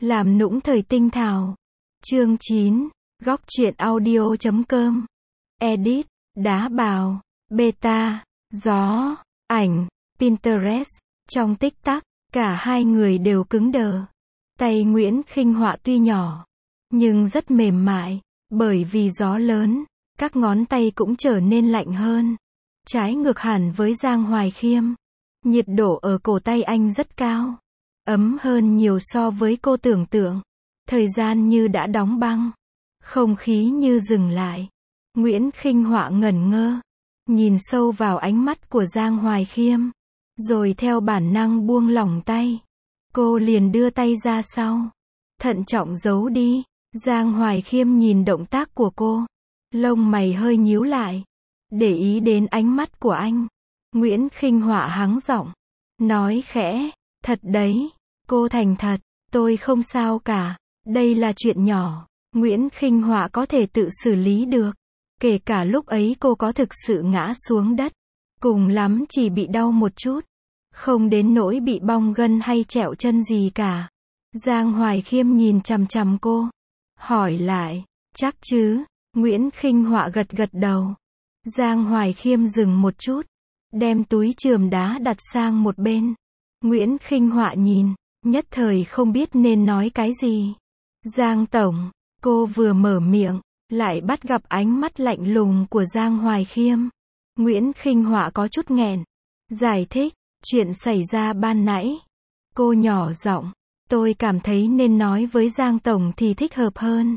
Làm nũng thời tinh thảo. Chương 9. Góc truyện audio.com. Edit. Đá bào. Beta. Gió. Ảnh. Pinterest. Trong tích tắc, cả hai người đều cứng đờ. Tay Nguyễn Khinh Họa tuy nhỏ, nhưng rất mềm mại. Bởi vì gió lớn, các ngón tay cũng trở nên lạnh hơn. Trái ngược hẳn với Giang Hoài Khiêm. Nhiệt độ ở cổ tay anh rất cao. Ấm hơn nhiều so với cô tưởng tượng. Thời gian như đã đóng băng. Không khí như dừng lại. Nguyễn Khinh Họa ngẩn ngơ. Nhìn sâu vào ánh mắt của Giang Hoài Khiêm. Rồi theo bản năng buông lỏng tay. Cô liền đưa tay ra sau. Thận trọng giấu đi. Giang Hoài Khiêm nhìn động tác của cô. Lông mày hơi nhíu lại. Để ý đến ánh mắt của anh. Nguyễn Khinh Họa hắng giọng. Nói khẽ. Thật đấy. Cô thành thật. Tôi không sao cả. Đây là chuyện nhỏ. Nguyễn Khinh Họa có thể tự xử lý được. Kể cả lúc ấy cô có thực sự ngã xuống đất. Cùng lắm chỉ bị đau một chút. Không đến nỗi bị bong gân hay trẹo chân gì cả. Giang Hoài Khiêm nhìn chằm chằm cô. Hỏi lại. Chắc chứ? Nguyễn Khinh Họa gật gật đầu. Giang Hoài Khiêm dừng một chút. Đem túi chườm đá đặt sang một bên. Nguyễn Khinh Họa nhìn. Nhất thời không biết nên nói cái gì. Giang tổng. Cô vừa mở miệng. Lại bắt gặp ánh mắt lạnh lùng của Giang Hoài Khiêm. Nguyễn Khinh Họa có chút nghẹn. Giải thích. Chuyện xảy ra ban nãy. Cô nhỏ giọng. Tôi cảm thấy nên nói với Giang tổng thì thích hợp hơn.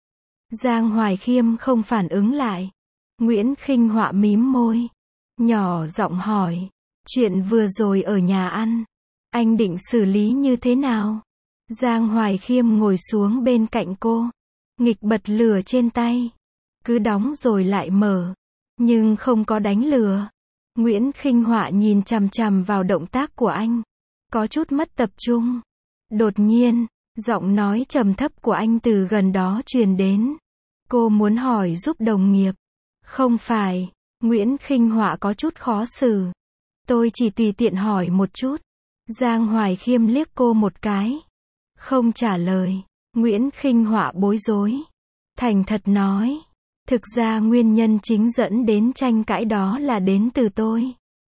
Giang Hoài Khiêm không phản ứng lại. Nguyễn Khinh Họa mím môi. Nhỏ giọng hỏi. Chuyện vừa rồi ở nhà ăn. Anh định xử lý như thế nào? Giang Hoài Khiêm ngồi xuống bên cạnh cô. Nghịch bật lửa trên tay. Cứ đóng rồi lại mở. Nhưng không có đánh lửa. Nguyễn Khinh Họa nhìn chằm chằm vào động tác của anh. Có chút mất tập trung. Đột nhiên, giọng nói trầm thấp của anh từ gần đó truyền đến. Cô muốn hỏi giúp đồng nghiệp. Không phải. Nguyễn Khinh Họa có chút khó xử. Tôi chỉ tùy tiện hỏi một chút. Giang Hoài Khiêm liếc cô một cái. Không trả lời. Nguyễn Khinh Họa bối rối. Thành thật nói. Thực ra nguyên nhân chính dẫn đến tranh cãi đó là đến từ tôi.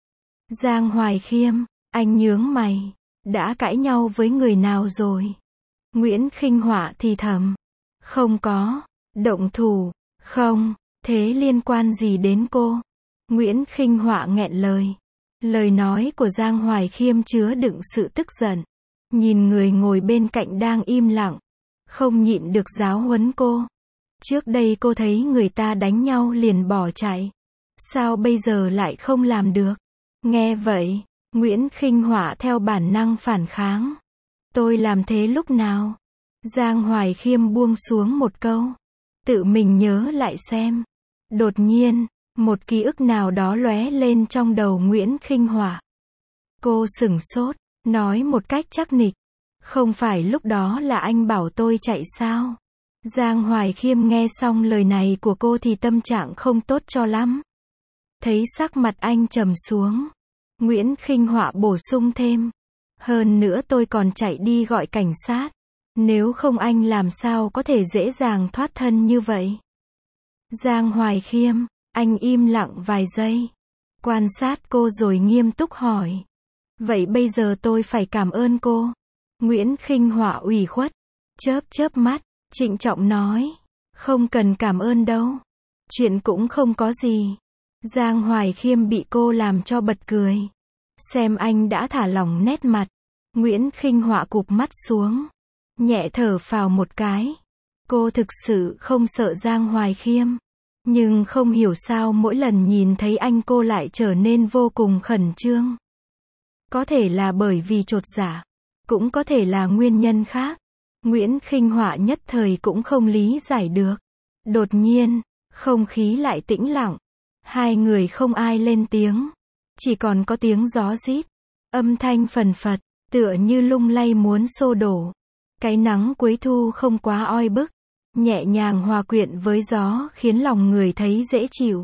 Giang Hoài Khiêm. Anh nhướng mày. Đã cãi nhau với người nào rồi? Nguyễn Khinh Họa thì thầm. Không có. Động thủ. Không. Thế liên quan gì đến cô? Nguyễn Khinh Họa nghẹn lời. Lời nói của Giang Hoài Khiêm chứa đựng sự tức giận. Nhìn người ngồi bên cạnh đang im lặng. Không nhịn được giáo huấn cô. Trước đây cô thấy người ta đánh nhau liền bỏ chạy. Sao bây giờ lại không làm được? Nghe vậy, Nguyễn Khinh Họa theo bản năng phản kháng. Tôi làm thế lúc nào? Giang Hoài Khiêm buông xuống một câu. Tự mình nhớ lại xem. Đột nhiên, một ký ức nào đó lóe lên trong đầu Nguyễn Khinh Họa. Cô sửng sốt, nói một cách chắc nịch. Không phải lúc đó là anh bảo tôi chạy sao? Giang Hoài Khiêm nghe xong lời này của cô thì tâm trạng không tốt cho lắm. Thấy sắc mặt anh trầm xuống. Nguyễn Khinh Họa bổ sung thêm. Hơn nữa tôi còn chạy đi gọi cảnh sát. Nếu không anh làm sao có thể dễ dàng thoát thân như vậy? Giang Hoài Khiêm, anh im lặng vài giây. Quan sát cô rồi nghiêm túc hỏi. Vậy bây giờ tôi phải cảm ơn cô. Nguyễn Khinh Họa ủy khuất. Chớp mắt, trịnh trọng nói. Không cần cảm ơn đâu. Chuyện cũng không có gì. Giang Hoài Khiêm bị cô làm cho bật cười. Xem anh đã thả lỏng nét mặt. Nguyễn Khinh Họa cụp mắt xuống. Nhẹ thở phào một cái. Cô thực sự không sợ Giang Hoài Khiêm. Nhưng không hiểu sao mỗi lần nhìn thấy anh cô lại trở nên vô cùng khẩn trương. Có thể là bởi vì chột dạ. Cũng có thể là nguyên nhân khác. Nguyễn Khinh Họa nhất thời cũng không lý giải được. Đột nhiên, không khí lại tĩnh lặng. Hai người không ai lên tiếng. Chỉ còn có tiếng gió rít. Âm thanh phần phật, tựa như lung lay muốn xô đổ. Cái nắng cuối thu không quá oi bức. Nhẹ nhàng hòa quyện với gió khiến lòng người thấy dễ chịu.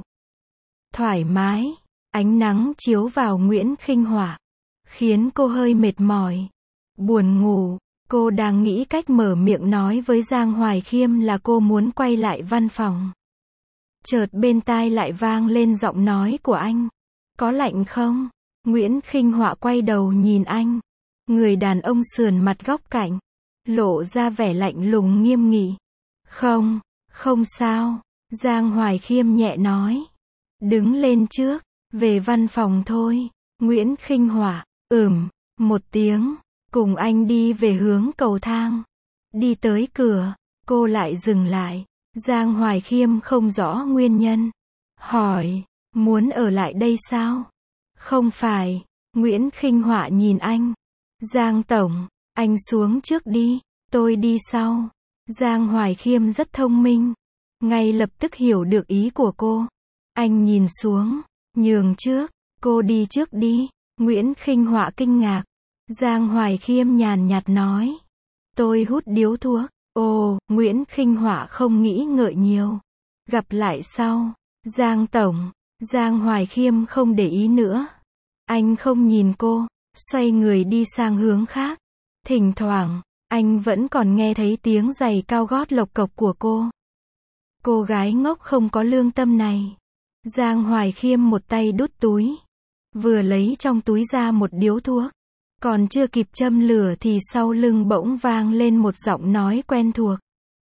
Thoải mái. Ánh nắng chiếu vào Nguyễn Khinh Họa. Khiến cô hơi mệt mỏi. Buồn ngủ. Cô đang nghĩ cách mở miệng nói với Giang Hoài Khiêm là cô muốn quay lại văn phòng. Chợt bên tai lại vang lên giọng nói của anh. Có lạnh không? Nguyễn Khinh Họa quay đầu nhìn anh. Người đàn ông sườn mặt góc cạnh, lộ ra vẻ lạnh lùng nghiêm nghị. Không, không sao, Giang Hoài Khiêm nhẹ nói. Đứng lên trước, về văn phòng thôi. Nguyễn Khinh Họa, một tiếng, cùng anh đi về hướng cầu thang. Đi tới cửa, cô lại dừng lại. Giang Hoài Khiêm không rõ nguyên nhân. Hỏi, muốn ở lại đây sao? Không phải, Nguyễn Khinh Họa nhìn anh. Giang Tổng, anh xuống trước đi, tôi đi sau. Giang Hoài Khiêm rất thông minh, ngay lập tức hiểu được ý của cô. Anh nhìn xuống, nhường trước, cô đi trước đi. Nguyễn Khinh Họa kinh ngạc. Giang Hoài Khiêm nhàn nhạt nói. Tôi hút điếu thuốc. Ồ, Nguyễn Khinh Họa không nghĩ ngợi nhiều. Gặp lại sau. Giang Tổng, Giang Hoài Khiêm không để ý nữa. Anh không nhìn cô, xoay người đi sang hướng khác. Thỉnh thoảng, anh vẫn còn nghe thấy tiếng giày cao gót lộc cộc của cô. Cô gái ngốc không có lương tâm này. Giang Hoài Khiêm một tay đút túi, vừa lấy trong túi ra một điếu thuốc. Còn chưa kịp châm lửa thì sau lưng bỗng vang lên một giọng nói quen thuộc.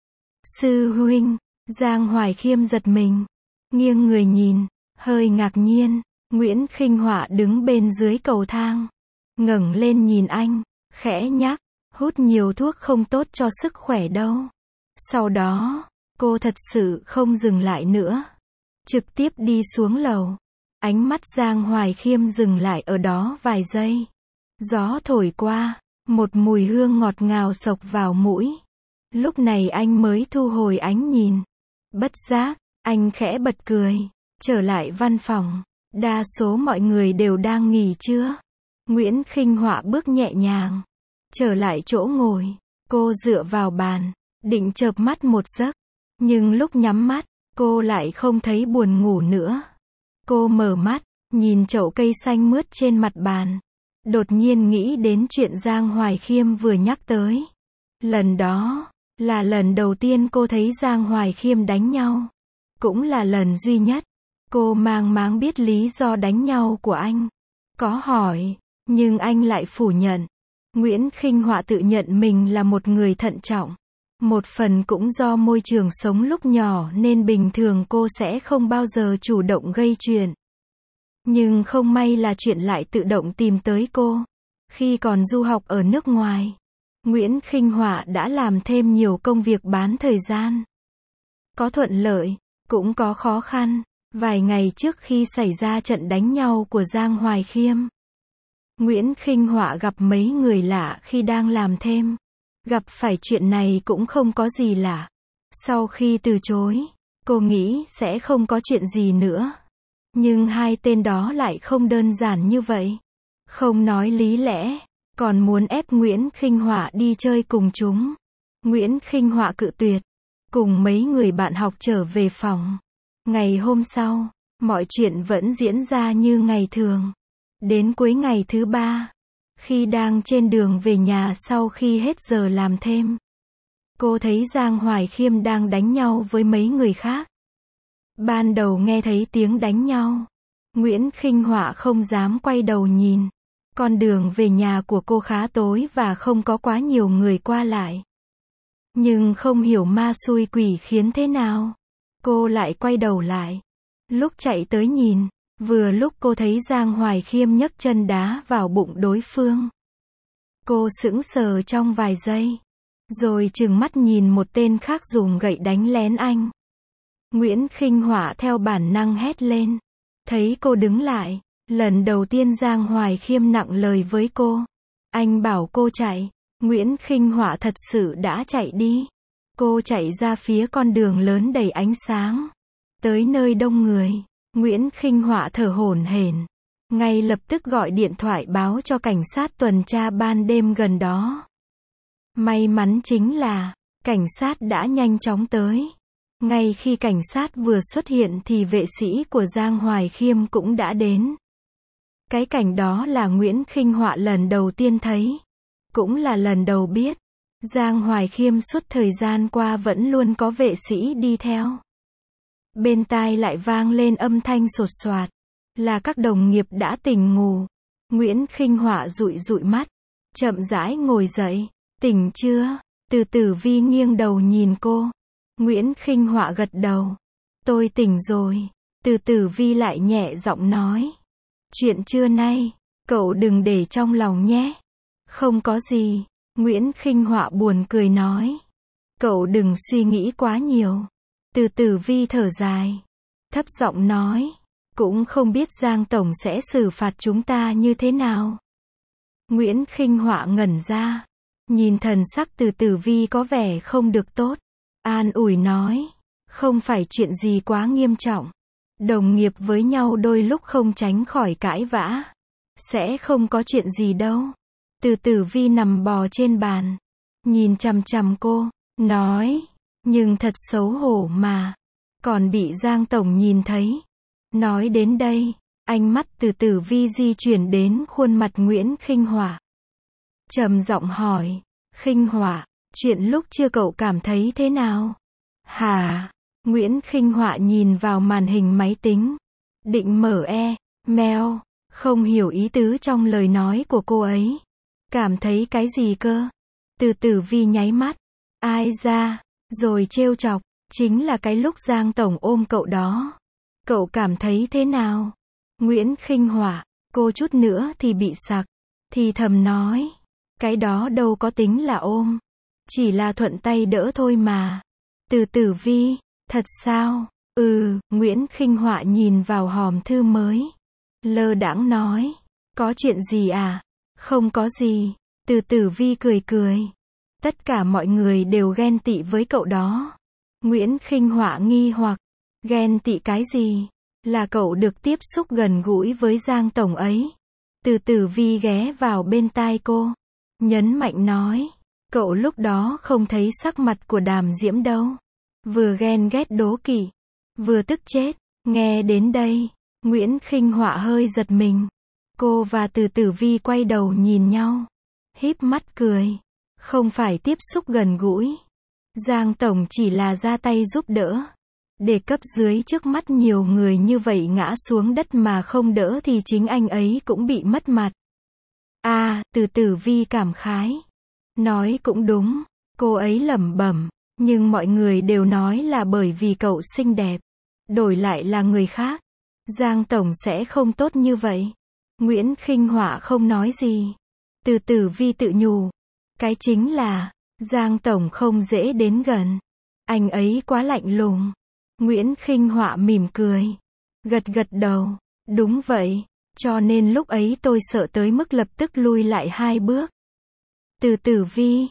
Sư huynh. Giang Hoài Khiêm giật mình, nghiêng người nhìn, hơi ngạc nhiên. Nguyễn Khinh Họa đứng bên dưới cầu thang, ngẩng lên nhìn anh, khẽ nhắc, hút nhiều thuốc không tốt cho sức khỏe đâu. Sau đó, cô thật sự không dừng lại nữa, trực tiếp đi xuống lầu. Ánh mắt Giang Hoài Khiêm dừng lại ở đó vài giây. Gió thổi qua, một mùi hương ngọt ngào xộc vào mũi. Lúc này anh mới thu hồi ánh nhìn. Bất giác, anh khẽ bật cười, trở lại văn phòng. Đa số mọi người đều đang nghỉ trưa. Nguyễn Khinh Họa bước nhẹ nhàng, trở lại chỗ ngồi. Cô dựa vào bàn, định chợp mắt một giấc. Nhưng lúc nhắm mắt, cô lại không thấy buồn ngủ nữa. Cô mở mắt, nhìn chậu cây xanh mướt trên mặt bàn. Đột nhiên nghĩ đến chuyện Giang Hoài Khiêm vừa nhắc tới. Lần đó, là lần đầu tiên cô thấy Giang Hoài Khiêm đánh nhau. Cũng là lần duy nhất. Cô mang máng biết lý do đánh nhau của anh. Có hỏi, nhưng anh lại phủ nhận. Nguyễn Khinh Họa tự nhận mình là một người thận trọng. Một phần cũng do môi trường sống lúc nhỏ nên bình thường cô sẽ không bao giờ chủ động gây chuyện. Nhưng không may là chuyện lại tự động tìm tới cô. Khi còn du học ở nước ngoài, Nguyễn Khinh Họa đã làm thêm nhiều công việc bán thời gian. Có thuận lợi, cũng có khó khăn. Vài ngày trước khi xảy ra trận đánh nhau của Giang Hoài Khiêm, Nguyễn Khinh Họa gặp mấy người lạ khi đang làm thêm. Gặp phải chuyện này cũng không có gì lạ. Sau khi từ chối, cô nghĩ sẽ không có chuyện gì nữa. Nhưng hai tên đó lại không đơn giản như vậy. Không nói lý lẽ, còn muốn ép Nguyễn Khinh Họa đi chơi cùng chúng. Nguyễn Khinh Họa cự tuyệt, cùng mấy người bạn học trở về phòng. Ngày hôm sau, mọi chuyện vẫn diễn ra như ngày thường. Đến cuối ngày thứ 3, khi đang trên đường về nhà sau khi hết giờ làm thêm, cô thấy Giang Hoài Khiêm đang đánh nhau với mấy người khác. Ban đầu nghe thấy tiếng đánh nhau, Nguyễn Khinh Họa không dám quay đầu nhìn. Con đường về nhà của cô khá tối và không có quá nhiều người qua lại. Nhưng không hiểu ma xui quỷ khiến thế nào, cô lại quay đầu lại. Lúc chạy tới nhìn, vừa lúc cô thấy Giang Hoài Khiêm nhấc chân đá vào bụng đối phương. Cô sững sờ trong vài giây, rồi trừng mắt nhìn một tên khác dùng gậy đánh lén anh. Nguyễn Khinh Họa theo bản năng hét lên. Thấy cô đứng lại, lần đầu tiên Giang Hoài Khiêm nặng lời với cô. Anh bảo cô chạy. Nguyễn Khinh Họa thật sự đã chạy đi. Cô chạy ra phía con đường lớn đầy ánh sáng. Tới nơi đông người, Nguyễn Khinh Họa thở hổn hển. Ngay lập tức gọi điện thoại báo cho cảnh sát tuần tra ban đêm gần đó. May mắn chính là, cảnh sát đã nhanh chóng tới. Ngay khi cảnh sát vừa xuất hiện thì vệ sĩ của Giang Hoài Khiêm cũng đã đến. Cái cảnh đó là Nguyễn Khinh Họa lần đầu tiên thấy. Cũng là lần đầu biết, Giang Hoài Khiêm suốt thời gian qua vẫn luôn có vệ sĩ đi theo. Bên tai lại vang lên âm thanh sột soạt, là các đồng nghiệp đã tỉnh ngủ. Nguyễn Khinh Họa dụi dụi mắt, chậm rãi ngồi dậy. Tỉnh chưa? Từ Tử Vi nghiêng đầu nhìn cô. Nguyễn Khinh Họa gật đầu. Tôi tỉnh rồi. Từ Tử Vi lại nhẹ giọng nói. Chuyện trưa nay, cậu đừng để trong lòng nhé. Không có gì. Nguyễn Khinh Họa buồn cười nói. Cậu đừng suy nghĩ quá nhiều. Từ Tử Vi thở dài, thấp giọng nói. Cũng không biết Giang Tổng sẽ xử phạt chúng ta như thế nào. Nguyễn Khinh Họa ngẩn ra, nhìn thần sắc Từ Tử Vi có vẻ không được tốt, an ủi nói. Không phải chuyện gì quá nghiêm trọng. Đồng nghiệp với nhau đôi lúc không tránh khỏi cãi vã. Sẽ không có chuyện gì đâu. Từ Tử Vi nằm bò trên bàn, nhìn chằm chằm cô, nói. Nhưng thật xấu hổ mà. Còn bị Giang Tổng nhìn thấy. Nói đến đây, ánh mắt Từ Tử Vi di chuyển đến khuôn mặt Nguyễn Khinh Họa. Trầm giọng hỏi. Khinh Họa, chuyện lúc chưa cậu cảm thấy thế nào? Hả? Nguyễn Khinh Họa nhìn vào màn hình máy tính. Định mở mail, không hiểu ý tứ trong lời nói của cô ấy. Cảm thấy cái gì cơ? Từ Tử Vi nháy mắt. Ai ra? Rồi trêu chọc. Chính là cái lúc Giang Tổng ôm cậu đó. Cậu cảm thấy thế nào? Nguyễn Khinh Họa, cô chút nữa thì bị sặc. Thì thầm nói. Cái đó đâu có tính là ôm. Chỉ là thuận tay đỡ thôi mà. Từ Tử Vi, thật sao? Nguyễn Khinh Họa nhìn vào hòm thư mới. Lơ đãng nói. Có chuyện gì à? Không có gì. Từ Tử Vi cười cười. Tất cả mọi người đều ghen tị với cậu đó. Nguyễn Khinh Họa nghi hoặc. Ghen tị cái gì? Là cậu được tiếp xúc gần gũi với Giang Tổng ấy. Từ Tử Vi ghé vào bên tai cô, nhấn mạnh nói. Cậu lúc đó không thấy sắc mặt của Đàm Diễm đâu. Vừa ghen ghét đố kỵ, vừa tức chết. Nghe đến đây, Nguyễn Khinh Họa hơi giật mình. Cô và Từ Tử Vi quay đầu nhìn nhau, híp mắt cười. Không phải tiếp xúc gần gũi. Giang Tổng chỉ là ra tay giúp đỡ. Để cấp dưới trước mắt nhiều người như vậy ngã xuống đất mà không đỡ thì chính anh ấy cũng bị mất mặt. Từ Tử Vi cảm khái. Nói cũng đúng. Cô ấy lẩm bẩm. Nhưng mọi người đều nói là bởi vì cậu xinh đẹp. Đổi lại là người khác, Giang Tổng sẽ không tốt như vậy. Nguyễn Khinh Họa không nói gì. Từ Tử Vi tự nhủ. Cái chính là, Giang Tổng không dễ đến gần. Anh ấy quá lạnh lùng. Nguyễn Khinh Họa mỉm cười. Gật gật đầu. Đúng vậy. Cho nên lúc ấy tôi sợ tới mức lập tức lui lại 2 bước. Từ Tử Vi,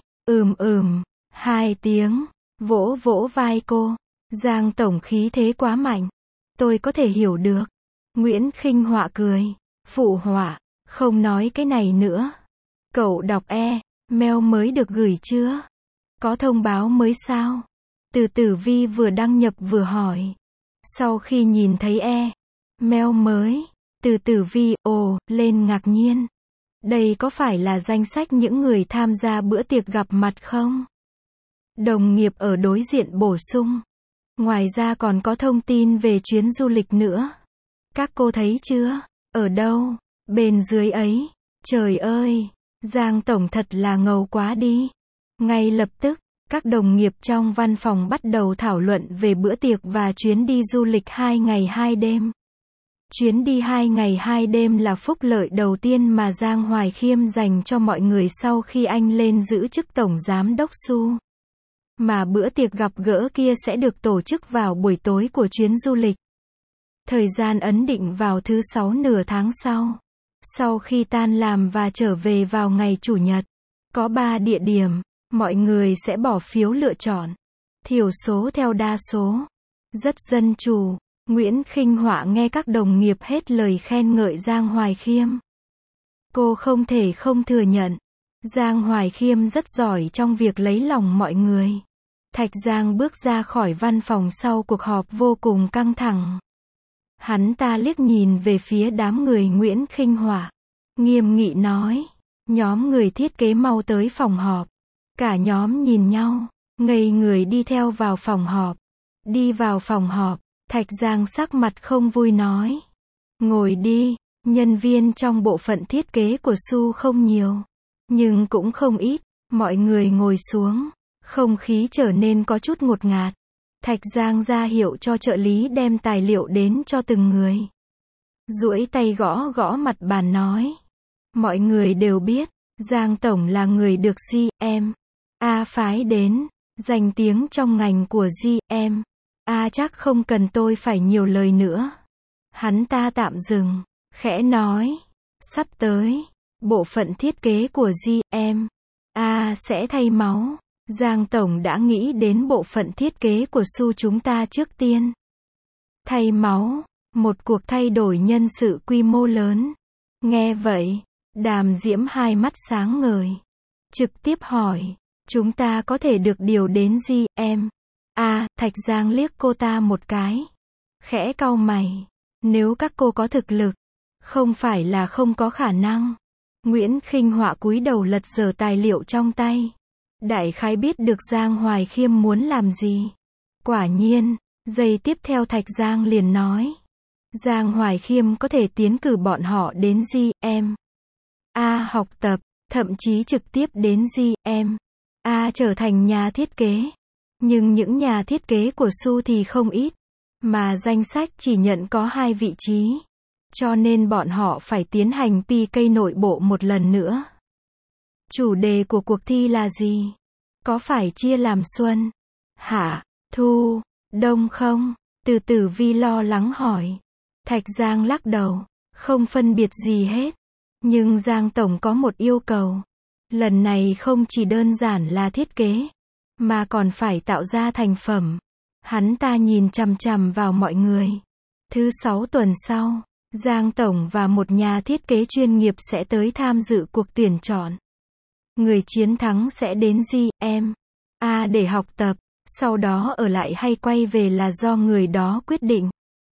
2 tiếng. Vỗ vỗ vai cô. Giang Tổng khí thế quá mạnh. Tôi có thể hiểu được. Nguyễn Khinh Họa cười. Phụ họa. Không nói cái này nữa. Cậu đọc mail mới được gửi chưa? Có thông báo mới sao? Từ Tử Vi vừa đăng nhập vừa hỏi. Sau khi nhìn thấy mail mới, Từ Tử Vi lên ngạc nhiên. Đây có phải là danh sách những người tham gia bữa tiệc gặp mặt không? Đồng nghiệp ở đối diện bổ sung. Ngoài ra còn có thông tin về chuyến du lịch nữa. Các cô thấy chưa? Ở đâu? Bên dưới ấy. Trời ơi! Giang Tổng thật là ngầu quá đi. Ngay lập tức, các đồng nghiệp trong văn phòng bắt đầu thảo luận về bữa tiệc và chuyến đi du lịch 2 ngày 2 đêm. Chuyến đi 2 ngày 2 đêm là phúc lợi đầu tiên mà Giang Hoài Khiêm dành cho mọi người sau khi anh lên giữ chức Tổng Giám đốc Su. Mà bữa tiệc gặp gỡ kia sẽ được tổ chức vào buổi tối của chuyến du lịch. Thời gian ấn định vào thứ 6 nửa tháng sau. Sau khi tan làm và trở về vào ngày Chủ nhật. Có 3 địa điểm, mọi người sẽ bỏ phiếu lựa chọn. Thiểu số theo đa số. Rất dân chủ. Nguyễn Khinh Họa nghe các đồng nghiệp hết lời khen ngợi Giang Hoài Khiêm. Cô không thể không thừa nhận. Giang Hoài Khiêm rất giỏi trong việc lấy lòng mọi người. Thạch Giang bước ra khỏi văn phòng sau cuộc họp vô cùng căng thẳng. Hắn ta liếc nhìn về phía đám người Nguyễn Khinh Họa. Nghiêm nghị nói. Nhóm người thiết kế mau tới phòng họp. Cả nhóm nhìn nhau, ngây người đi theo vào phòng họp. Đi vào phòng họp, Thạch Giang sắc mặt không vui nói. Ngồi đi, nhân viên trong bộ phận thiết kế của Su không nhiều, nhưng cũng không ít. Mọi người ngồi xuống, không khí trở nên có chút ngột ngạt. Thạch Giang ra hiệu cho trợ lý đem tài liệu đến cho từng người. Duỗi tay gõ gõ mặt bàn nói. Mọi người đều biết, Giang Tổng là người được GM phái đến, danh tiếng trong ngành của GM chắc không cần tôi phải nhiều lời nữa. Hắn ta tạm dừng, khẽ nói. Sắp tới, bộ phận thiết kế của GM sẽ thay máu. Giang Tổng đã nghĩ đến bộ phận thiết kế của Su chúng ta trước tiên. Thay máu, một cuộc thay đổi nhân sự quy mô lớn. Nghe vậy, Đàm Diễm hai mắt sáng ngời. Trực tiếp hỏi, chúng ta có thể được điều đến GM Thạch Giang liếc cô ta một cái. Khẽ cau mày. Nếu các cô có thực lực, không phải là không có khả năng. Nguyễn Khinh Họa cúi đầu lật dở tài liệu trong tay. Đại khái biết được Giang Hoài Khiêm muốn làm gì. Quả nhiên, giây tiếp theo Thạch Giang liền nói. Giang Hoài Khiêm có thể tiến cử bọn họ đến GM học tập, thậm chí trực tiếp đến GM trở thành nhà thiết kế. Nhưng những nhà thiết kế của Su thì không ít, mà danh sách chỉ nhận có 2 vị trí. Cho nên bọn họ phải tiến hành PK nội bộ một lần nữa. Chủ đề của cuộc thi là gì? Có phải chia làm xuân, hạ, thu, đông không? Từ Tử Vi lo lắng hỏi. Thạch Giang lắc đầu, không phân biệt gì hết. Nhưng Giang Tổng có một yêu cầu. Lần này không chỉ đơn giản là thiết kế, mà còn phải tạo ra thành phẩm. Hắn ta nhìn chằm chằm vào mọi người. Thứ 6 tuần sau, Giang Tổng và một nhà thiết kế chuyên nghiệp sẽ tới tham dự cuộc tuyển chọn. Người chiến thắng sẽ đến GM để học tập, sau đó ở lại hay quay về là do người đó quyết định.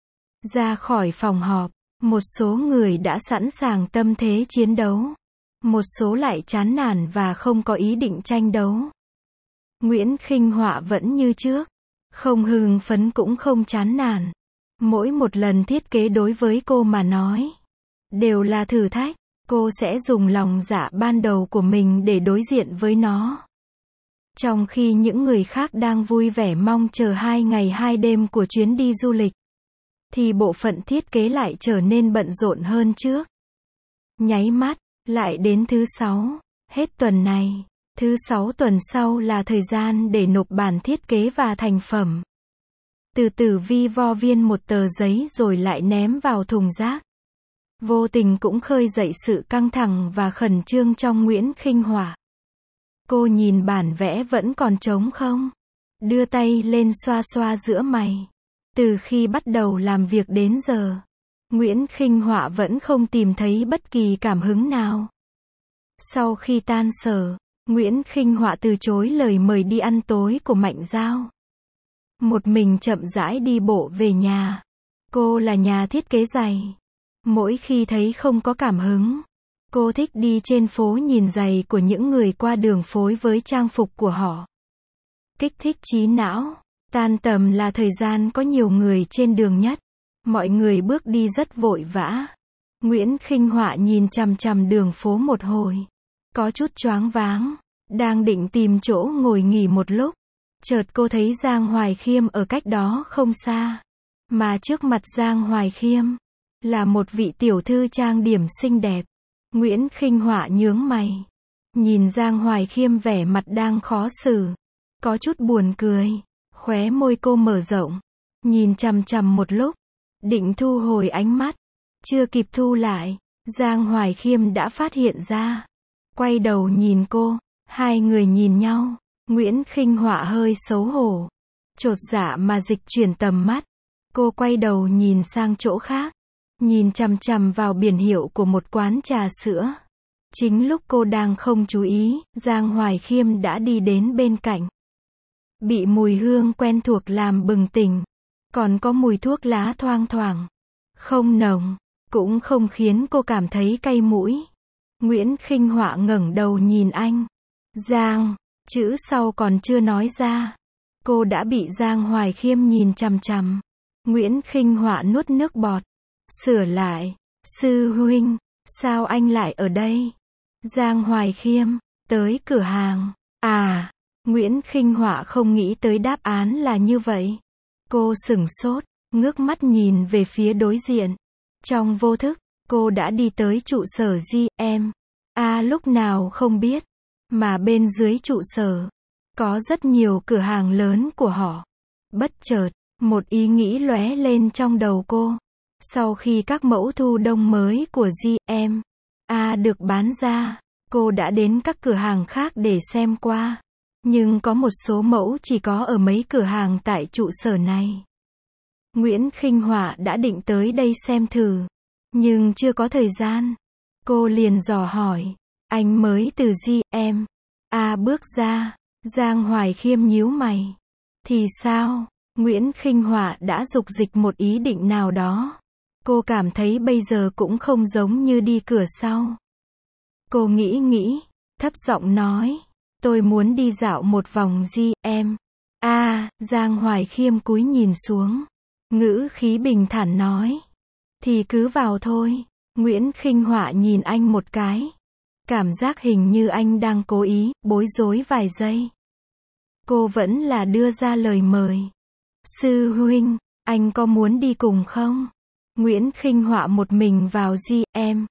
Ra khỏi phòng họp, một số người đã sẵn sàng tâm thế chiến đấu. Một số lại chán nản và không có ý định tranh đấu. Nguyễn Khinh Họa vẫn như trước, không hưng phấn cũng không chán nản. Mỗi một lần thiết kế đối với cô mà nói, đều là thử thách. Cô sẽ dùng lòng dạ ban đầu của mình để đối diện với nó. Trong khi những người khác đang vui vẻ mong chờ 2 ngày 2 đêm của chuyến đi du lịch, thì bộ phận thiết kế lại trở nên bận rộn hơn trước. Nháy mắt, lại đến thứ 6, hết tuần này. Thứ 6 tuần sau là thời gian để nộp bản thiết kế và thành phẩm. Từ Tử Vi vo viên một tờ giấy rồi lại ném vào thùng rác. Vô tình cũng khơi dậy sự căng thẳng và khẩn trương trong Nguyễn Khinh Họa. Cô nhìn bản vẽ vẫn còn trống không? Đưa tay lên xoa xoa giữa mày. Từ khi bắt đầu làm việc đến giờ, Nguyễn Khinh Họa vẫn không tìm thấy bất kỳ cảm hứng nào. Sau khi tan sở, Nguyễn Khinh Họa từ chối lời mời đi ăn tối của Mạnh Giao. Một mình chậm rãi đi bộ về nhà. Cô là nhà thiết kế giày. Mỗi khi thấy không có cảm hứng, cô thích đi trên phố nhìn giày của những người qua đường phối với trang phục của họ. Kích thích trí não. Tan tầm là thời gian có nhiều người trên đường nhất. Mọi người bước đi rất vội vã. Nguyễn Khinh Họa nhìn chằm chằm đường phố một hồi. Có chút choáng váng. Đang định tìm chỗ ngồi nghỉ một lúc. Chợt cô thấy Giang Hoài Khiêm ở cách đó không xa. Mà trước mặt Giang Hoài Khiêm là một vị tiểu thư trang điểm xinh đẹp. Nguyễn Khinh Họa nhướng mày. Nhìn Giang Hoài Khiêm vẻ mặt đang khó xử. Có chút buồn cười. Khóe môi cô mở rộng. Nhìn chằm chằm một lúc. Định thu hồi ánh mắt. Chưa kịp thu lại. Giang Hoài Khiêm đã phát hiện ra. Quay đầu nhìn cô. Hai người nhìn nhau. Nguyễn Khinh Họa hơi xấu hổ. Chột dạ mà dịch chuyển tầm mắt. Cô quay đầu nhìn sang chỗ khác. Nhìn chằm chằm vào biển hiệu của một quán trà sữa. Chính lúc cô đang không chú ý, Giang Hoài Khiêm đã đi đến bên cạnh. Bị mùi hương quen thuộc làm bừng tỉnh. Còn có mùi thuốc lá thoang thoảng. Không nồng, cũng không khiến cô cảm thấy cay mũi. Nguyễn Khinh Họa ngẩng đầu nhìn anh. Giang, Chữ sau còn chưa nói ra, cô đã bị Giang Hoài Khiêm nhìn chằm chằm. Nguyễn Khinh Họa nuốt nước bọt, sửa lại, sư huynh, sao anh lại ở đây? Giang Hoài Khiêm, tới cửa hàng. À, Nguyễn Khinh Họa không nghĩ tới đáp án là như vậy. Cô sửng sốt, ngước mắt nhìn về phía đối diện. Trong vô thức, cô đã đi tới trụ sở GM. Lúc nào không biết, mà bên dưới trụ sở, có rất nhiều cửa hàng lớn của họ. Bất chợt, một ý nghĩ lóe lên trong đầu cô. Sau khi các mẫu thu đông mới của GM được bán ra, cô đã đến các cửa hàng khác để xem qua. Nhưng có một số mẫu chỉ có ở mấy cửa hàng tại trụ sở này. Nguyễn Khinh Họa đã định tới đây xem thử, nhưng chưa có thời gian. Cô liền dò hỏi, anh mới từ GM bước ra. Giang Hoài Khiêm nhíu mày. Thì sao? Nguyễn Khinh Họa đã dục dịch một ý định nào đó. Cô cảm thấy bây giờ cũng không giống như đi cửa sau. Cô nghĩ, thấp giọng nói, tôi muốn đi dạo một vòng GM. Giang Hoài Khiêm cúi nhìn xuống, ngữ khí bình thản nói. Thì cứ vào thôi. Nguyễn Khinh Họa nhìn anh một cái. Cảm giác hình như anh đang cố ý, bối rối vài giây. Cô vẫn là đưa ra lời mời. Sư huynh, anh có muốn đi cùng không? Nguyễn Khinh Họa một mình vào GM.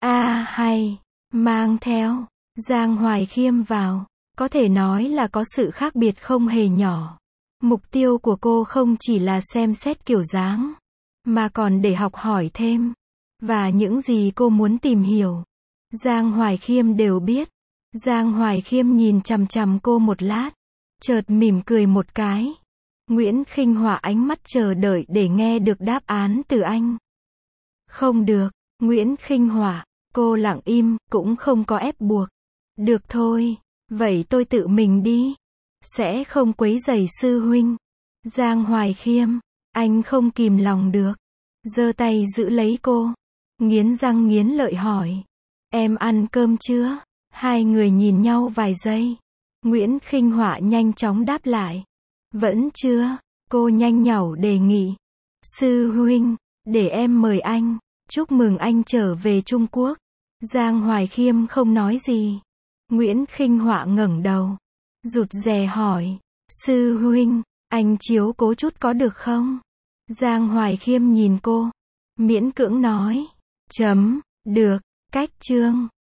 Hay, mang theo Giang Hoài Khiêm vào. Có thể nói là có sự khác biệt không hề nhỏ. Mục tiêu của cô không chỉ là xem xét kiểu dáng, mà còn để học hỏi thêm. Và những gì cô muốn tìm hiểu, Giang Hoài Khiêm đều biết. Giang Hoài Khiêm nhìn chằm chằm cô một lát, chợt mỉm cười một cái. Nguyễn Khinh Họa ánh mắt chờ đợi để nghe được đáp án từ anh. Không được, Nguyễn Khinh Họa, cô lặng im, cũng không có ép buộc. Được thôi, vậy tôi tự mình đi. Sẽ không quấy rầy sư huynh. Giang Hoài Khiêm, anh không kìm lòng được, giơ tay giữ lấy cô, nghiến răng nghiến lợi hỏi. Em ăn cơm chưa? Hai người nhìn nhau vài giây. Nguyễn Khinh Họa nhanh chóng đáp lại. Vẫn chưa. Cô nhanh nhảu đề nghị. Sư huynh, để em mời anh. Chúc mừng anh trở về Trung Quốc. Giang Hoài Khiêm không nói gì. Nguyễn Khinh Họa ngẩng đầu, rụt rè hỏi. Sư huynh, anh chiếu cố chút có được không? Giang Hoài Khiêm nhìn cô, miễn cưỡng nói. Được, cách chương.